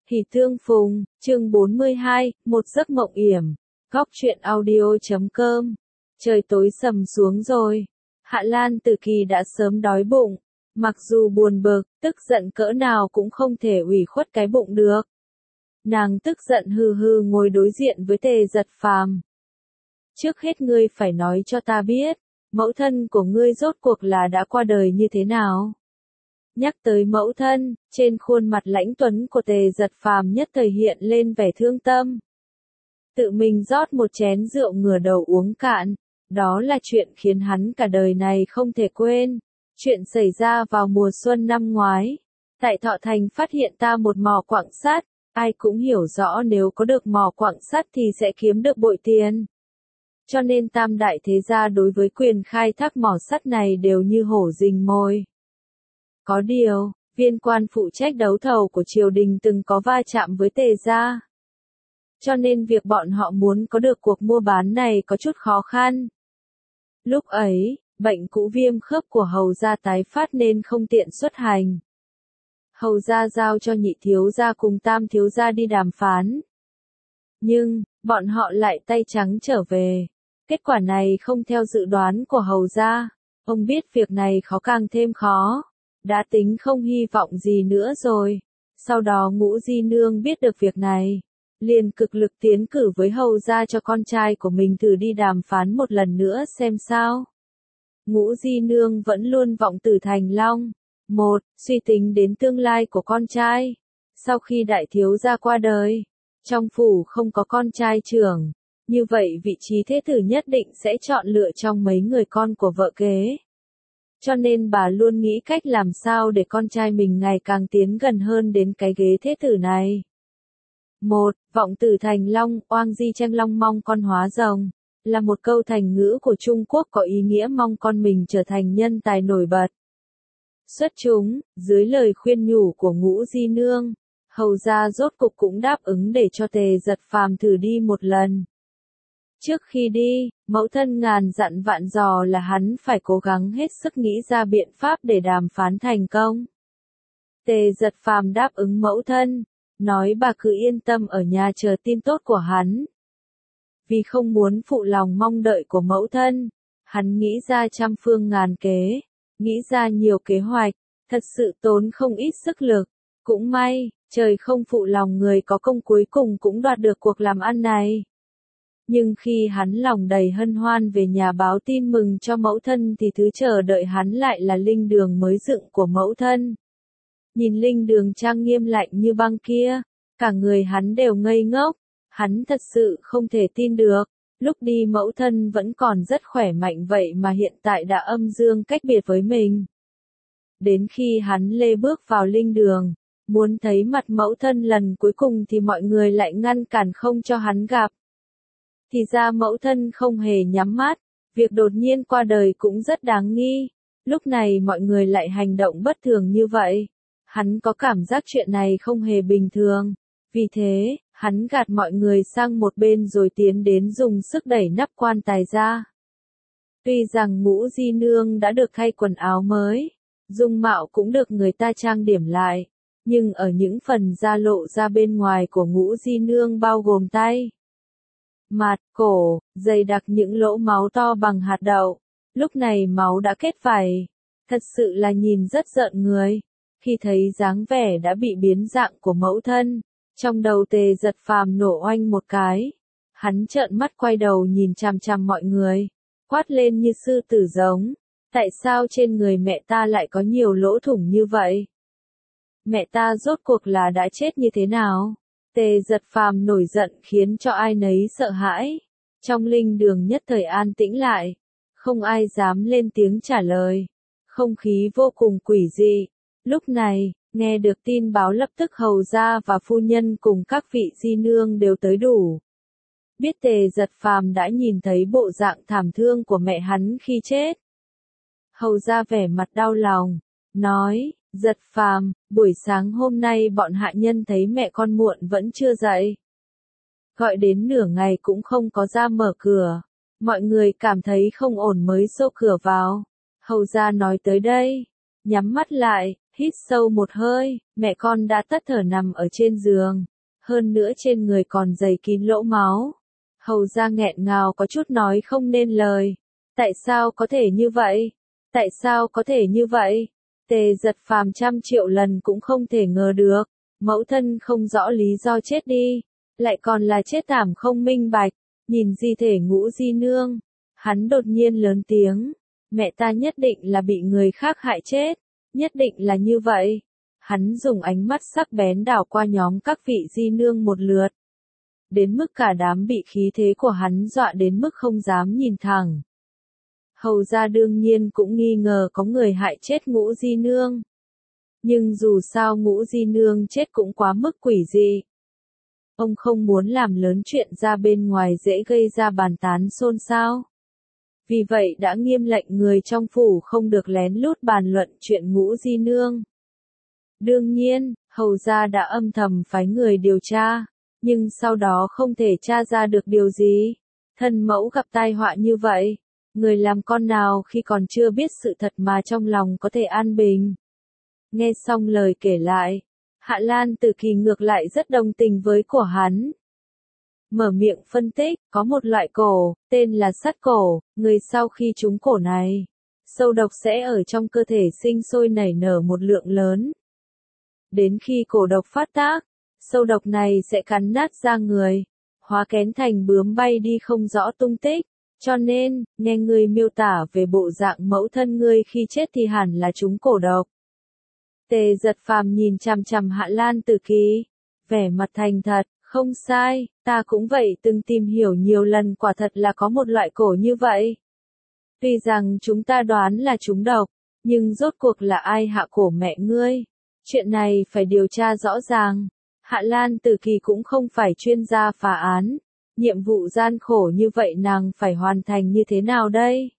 Hỉ Tương Phùng, chương 42, một giấc mộng yểm. Góc truyện audio.com. Trời tối sầm xuống rồi. Hạ Lan Tử Kỳ đã sớm đói bụng. Mặc dù buồn bực, tức giận cỡ nào cũng không thể ủy khuất cái bụng được. Nàng tức giận hừ hừ ngồi đối diện với Tề Giật Phàm. Trước hết ngươi phải nói cho ta biết, mẫu thân của ngươi rốt cuộc là đã qua đời như thế nào? Nhắc tới mẫu thân, trên khuôn mặt lãnh tuấn của Tề Giật Phàm nhất thời hiện lên vẻ thương tâm. Tự mình rót một chén rượu ngửa đầu uống cạn, đó là chuyện khiến hắn cả đời này không thể quên. Chuyện xảy ra vào mùa xuân năm ngoái. Tại Thọ Thành phát hiện ta một mỏ quặng sắt, ai cũng hiểu rõ nếu có được mỏ quặng sắt thì sẽ kiếm được bội tiền. Cho nên tam đại thế gia đối với quyền khai thác mỏ sắt này đều như hổ rình mồi. Có điều, viên quan phụ trách đấu thầu của triều đình từng có va chạm với Tề gia. Cho nên việc bọn họ muốn có được cuộc mua bán này có chút khó khăn. Lúc ấy, bệnh cũ viêm khớp của Hầu gia tái phát nên không tiện xuất hành. Hầu gia giao cho nhị thiếu gia cùng tam thiếu gia đi đàm phán. Nhưng, bọn họ lại tay trắng trở về. Kết quả này không theo dự đoán của Hầu gia. Ông biết việc này khó càng thêm khó. Đã tính không hy vọng gì nữa rồi. Sau đó Ngũ Di Nương biết được việc này. Liền cực lực tiến cử với Hầu gia cho con trai của mình thử đi đàm phán một lần nữa xem sao. Ngũ Di Nương vẫn luôn vọng tử thành long. Một, suy tính đến tương lai của con trai. Sau khi đại thiếu gia qua đời, trong phủ không có con trai trưởng. Như vậy vị trí thế tử nhất định sẽ chọn lựa trong mấy người con của vợ kế. Cho nên bà luôn nghĩ cách làm sao để con trai mình ngày càng tiến gần hơn đến cái ghế thế tử này. Một, vọng tử thành long, oang di tranh long mong con hóa rồng, là một câu thành ngữ của Trung Quốc có ý nghĩa mong con mình trở thành nhân tài nổi bật. Xuất chúng, dưới lời khuyên nhủ của Ngũ Di Nương, Hầu gia rốt cục cũng đáp ứng để cho Tề Giật Phàm thử đi một lần. Trước khi đi, mẫu thân ngàn dặn vạn dò là hắn phải cố gắng hết sức nghĩ ra biện pháp để đàm phán thành công. Tề Giật Phàm đáp ứng mẫu thân, nói bà cứ yên tâm ở nhà chờ tin tốt của hắn. Vì không muốn phụ lòng mong đợi của mẫu thân, hắn nghĩ ra trăm phương ngàn kế, nghĩ ra nhiều kế hoạch, thật sự tốn không ít sức lực. Cũng may, trời không phụ lòng người có công cuối cùng cũng đoạt được cuộc làm ăn này. Nhưng khi hắn lòng đầy hân hoan về nhà báo tin mừng cho mẫu thân thì thứ chờ đợi hắn lại là linh đường mới dựng của mẫu thân. Nhìn linh đường trang nghiêm lạnh như băng kia, cả người hắn đều ngây ngốc, hắn thật sự không thể tin được, lúc đi mẫu thân vẫn còn rất khỏe mạnh vậy mà hiện tại đã âm dương cách biệt với mình. Đến khi hắn lê bước vào linh đường, muốn thấy mặt mẫu thân lần cuối cùng thì mọi người lại ngăn cản không cho hắn gặp. Thì ra mẫu thân không hề nhắm mắt, việc đột nhiên qua đời cũng rất đáng nghi, lúc này mọi người lại hành động bất thường như vậy. Hắn có cảm giác chuyện này không hề bình thường, vì thế, hắn gạt mọi người sang một bên rồi tiến đến dùng sức đẩy nắp quan tài ra. Tuy rằng Ngũ Di Nương đã được thay quần áo mới, dung mạo cũng được người ta trang điểm lại, nhưng ở những phần da lộ ra bên ngoài của Ngũ Di Nương bao gồm tay, mặt, cổ, dày đặc những lỗ máu to bằng hạt đậu. Lúc này máu đã kết vảy, thật sự là nhìn rất rợn người. Khi thấy dáng vẻ đã bị biến dạng của mẫu thân, trong đầu Tề Giật Phàm nổ oanh một cái. Hắn trợn mắt quay đầu nhìn chằm chằm mọi người, quát lên như sư tử giống. Tại sao trên người mẹ ta lại có nhiều lỗ thủng như vậy? Mẹ ta rốt cuộc là đã chết như thế nào? Tề Giật Phàm nổi giận khiến cho ai nấy sợ hãi. Trong linh đường nhất thời an tĩnh lại, không ai dám lên tiếng trả lời. Không khí vô cùng quỷ dị. Lúc này, nghe được tin báo lập tức Hầu gia và phu nhân cùng các vị di nương đều tới đủ. Biết Tề Giật Phàm đã nhìn thấy bộ dạng thảm thương của mẹ hắn khi chết. Hầu gia vẻ mặt đau lòng, nói, Giật Phàm, buổi sáng hôm nay bọn hạ nhân thấy mẹ con muộn vẫn chưa dậy. Gọi đến nửa ngày cũng không có ra mở cửa. Mọi người cảm thấy không ổn mới xô cửa vào. Hầu gia nói tới đây, nhắm mắt lại, Hít sâu một hơi, mẹ con đã tắt thở nằm ở trên giường. Hơn nữa trên người còn dày kín lỗ máu. Hầu ra nghẹn ngào có chút nói không nên lời. Tại sao có thể như vậy? Tại sao có thể như vậy? Tề Giật Phàm 100 triệu lần cũng không thể ngờ được. Mẫu thân không rõ lý do chết đi. Lại còn là chết thảm không minh bạch. Nhìn di thể Ngũ Di Nương. Hắn đột nhiên lớn tiếng. Mẹ ta nhất định là bị người khác hại chết. Nhất định là như vậy. Hắn dùng ánh mắt sắc bén đảo qua nhóm các vị di nương một lượt. Đến mức cả đám bị khí thế của hắn dọa đến mức không dám nhìn thẳng. Hầu ra đương nhiên cũng nghi ngờ có người hại chết Ngũ Di Nương. Nhưng dù sao Ngũ Di Nương chết cũng quá mức quỷ dị. Ông không muốn làm lớn chuyện ra bên ngoài dễ gây ra bàn tán xôn xao. Vì vậy đã nghiêm lệnh người trong phủ không được lén lút bàn luận chuyện Ngũ Di Nương. Đương nhiên, hầu gia đã âm thầm phái người điều tra, nhưng sau đó không thể tra ra được điều gì. Thân mẫu gặp tai họa như vậy, người làm con nào khi còn chưa biết sự thật mà trong lòng có thể an bình. Nghe xong lời kể lại, Hạ Lan Tử Kỳ ngược lại rất đồng tình với của hắn. Mở miệng phân tích, có một loại cổ, tên là sắt cổ, người sau khi trúng cổ này, sâu độc sẽ ở trong cơ thể sinh sôi nảy nở một lượng lớn. Đến khi cổ độc phát tác, sâu độc này sẽ cắn nát da người, hóa kén thành bướm bay đi không rõ tung tích. Cho nên, nghe ngươi miêu tả về bộ dạng mẫu thân ngươi khi chết thì hẳn là trúng cổ độc. Tề Giật Phàm nhìn chằm chằm Hạ Lan Tử Kỳ, vẻ mặt thành thật, không sai, ta cũng vậy từng tìm hiểu nhiều lần quả thật là có một loại cổ như vậy. Tuy rằng chúng ta đoán là trúng độc, nhưng rốt cuộc là ai hạ cổ mẹ ngươi? Chuyện này phải điều tra rõ ràng. Hạ Lan Tử Kỳ cũng không phải chuyên gia phá án. Nhiệm vụ gian khổ như vậy nàng phải hoàn thành như thế nào đây?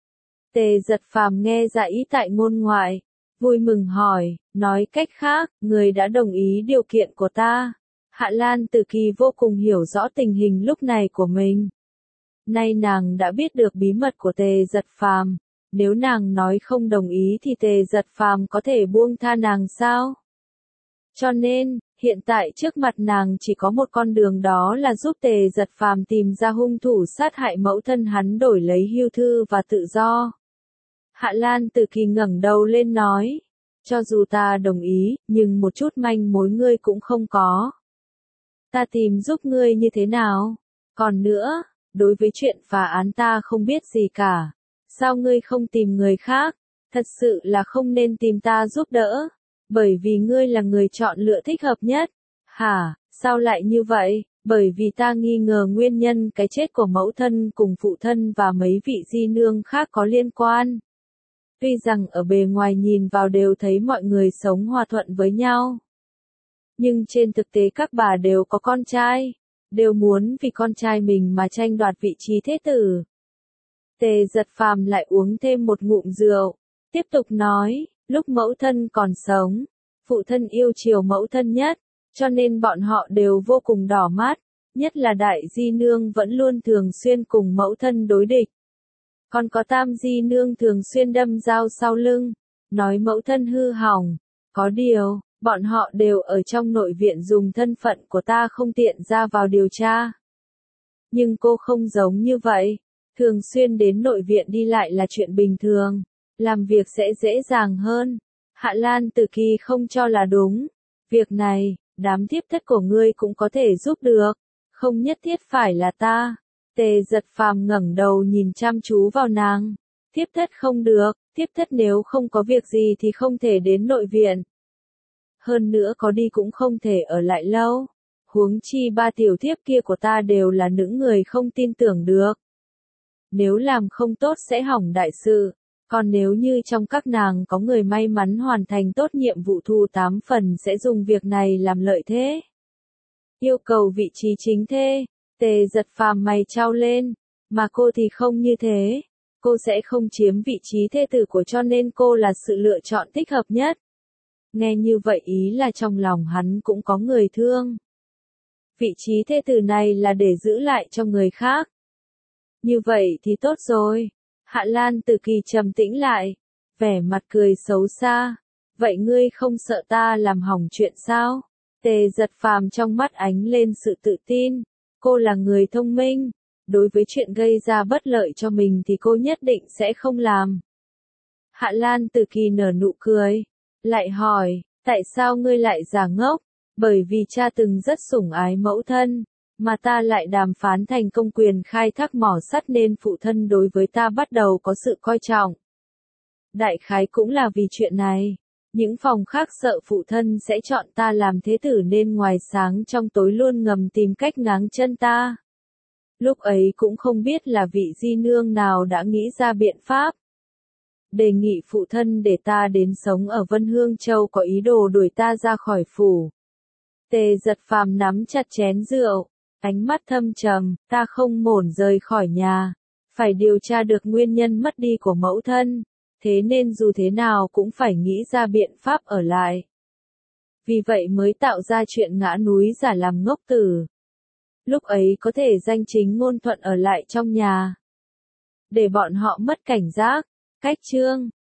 Tề Giật Phàm nghe ra ý tại ngôn ngoại, vui mừng hỏi, nói cách khác, người đã đồng ý điều kiện của ta. Hạ Lan Tử Kỳ vô cùng hiểu rõ tình hình lúc này của mình. Nay nàng đã biết được bí mật của Tề Giật Phàm, nếu nàng nói không đồng ý thì Tề Giật Phàm có thể buông tha nàng sao? Cho nên, hiện tại trước mặt nàng chỉ có một con đường, đó là giúp Tề Giật Phàm tìm ra hung thủ sát hại mẫu thân hắn đổi lấy hưu thư và tự do. Hạ Lan Tử Kỳ ngẩng đầu lên nói, cho dù ta đồng ý, nhưng một chút manh mối ngươi cũng không có. Ta tìm giúp ngươi như thế nào? Còn nữa, đối với chuyện phá án ta không biết gì cả. Sao ngươi không tìm người khác? Thật sự là không nên tìm ta giúp đỡ. Bởi vì ngươi là người chọn lựa thích hợp nhất. Hả, sao lại như vậy? Bởi vì ta nghi ngờ nguyên nhân cái chết của mẫu thân cùng phụ thân và mấy vị di nương khác có liên quan. Tuy rằng ở bề ngoài nhìn vào đều thấy mọi người sống hòa thuận với nhau. Nhưng trên thực tế các bà đều có con trai. Đều muốn vì con trai mình mà tranh đoạt vị trí thế tử. Tề Giật Phàm lại uống thêm một ngụm rượu. Tiếp tục nói, lúc mẫu thân còn sống, phụ thân yêu chiều mẫu thân nhất, cho nên bọn họ đều vô cùng đỏ mắt, nhất là đại di nương vẫn luôn thường xuyên cùng mẫu thân đối địch. Còn có tam di nương thường xuyên đâm dao sau lưng, nói mẫu thân hư hỏng. Có điều, bọn họ đều ở trong nội viện dùng thân phận của ta không tiện ra vào điều tra. Nhưng cô không giống như vậy, thường xuyên đến nội viện đi lại là chuyện bình thường, làm việc sẽ dễ dàng hơn. Hạ Lan Tử Kỳ không cho là đúng. Việc này, đám thiếp thất của ngươi cũng có thể giúp được, không nhất thiết phải là ta. Tề Giật Phàm ngẩng đầu nhìn chăm chú vào nàng. Thiếp thất không được, thiếp thất nếu không có việc gì thì không thể đến nội viện. Hơn nữa có đi cũng không thể ở lại lâu. Huống chi ba tiểu thiếp kia của ta đều là những người không tin tưởng được. Nếu làm không tốt sẽ hỏng đại sự. Còn nếu như trong các nàng có người may mắn hoàn thành tốt nhiệm vụ thu 8 phần sẽ dùng việc này làm lợi thế. Yêu cầu vị trí chính thê. Tề Giật Phàm mày chau lên. Mà cô thì không như thế. Cô sẽ không chiếm vị trí thê tử của, cho nên cô là sự lựa chọn thích hợp nhất. Nghe như vậy ý là trong lòng hắn cũng có người thương. Vị trí thê tử này là để giữ lại cho người khác. Như vậy thì tốt rồi. Hạ Lan Tử Kỳ trầm tĩnh lại, vẻ mặt cười xấu xa. Vậy ngươi không sợ ta làm hỏng chuyện sao? Tề Giật Phàm trong mắt ánh lên sự tự tin. Cô là người thông minh. Đối với chuyện gây ra bất lợi cho mình thì cô nhất định sẽ không làm. Hạ Lan Tử Kỳ nở nụ cười. Lại hỏi, tại sao ngươi lại giả ngốc? Bởi vì cha từng rất sủng ái mẫu thân, mà ta lại đàm phán thành công quyền khai thác mỏ sắt nên phụ thân đối với ta bắt đầu có sự coi trọng. Đại khái cũng là vì chuyện này. Những phòng khác sợ phụ thân sẽ chọn ta làm thế tử nên ngoài sáng trong tối luôn ngầm tìm cách ngáng chân ta. Lúc ấy cũng không biết là vị di nương nào đã nghĩ ra biện pháp. Đề nghị phụ thân để ta đến sống ở Vân Hương Châu có ý đồ đuổi ta ra khỏi phủ. Tề Giật Phàm nắm chặt chén rượu, ánh mắt thâm trầm, ta không mổn rời khỏi nhà. Phải điều tra được nguyên nhân mất đi của mẫu thân. Thế nên dù thế nào cũng phải nghĩ ra biện pháp ở lại. Vì vậy mới tạo ra chuyện ngã núi giả làm ngốc tử. Lúc ấy có thể danh chính ngôn thuận ở lại trong nhà. Để bọn họ mất cảnh giác. Cách chương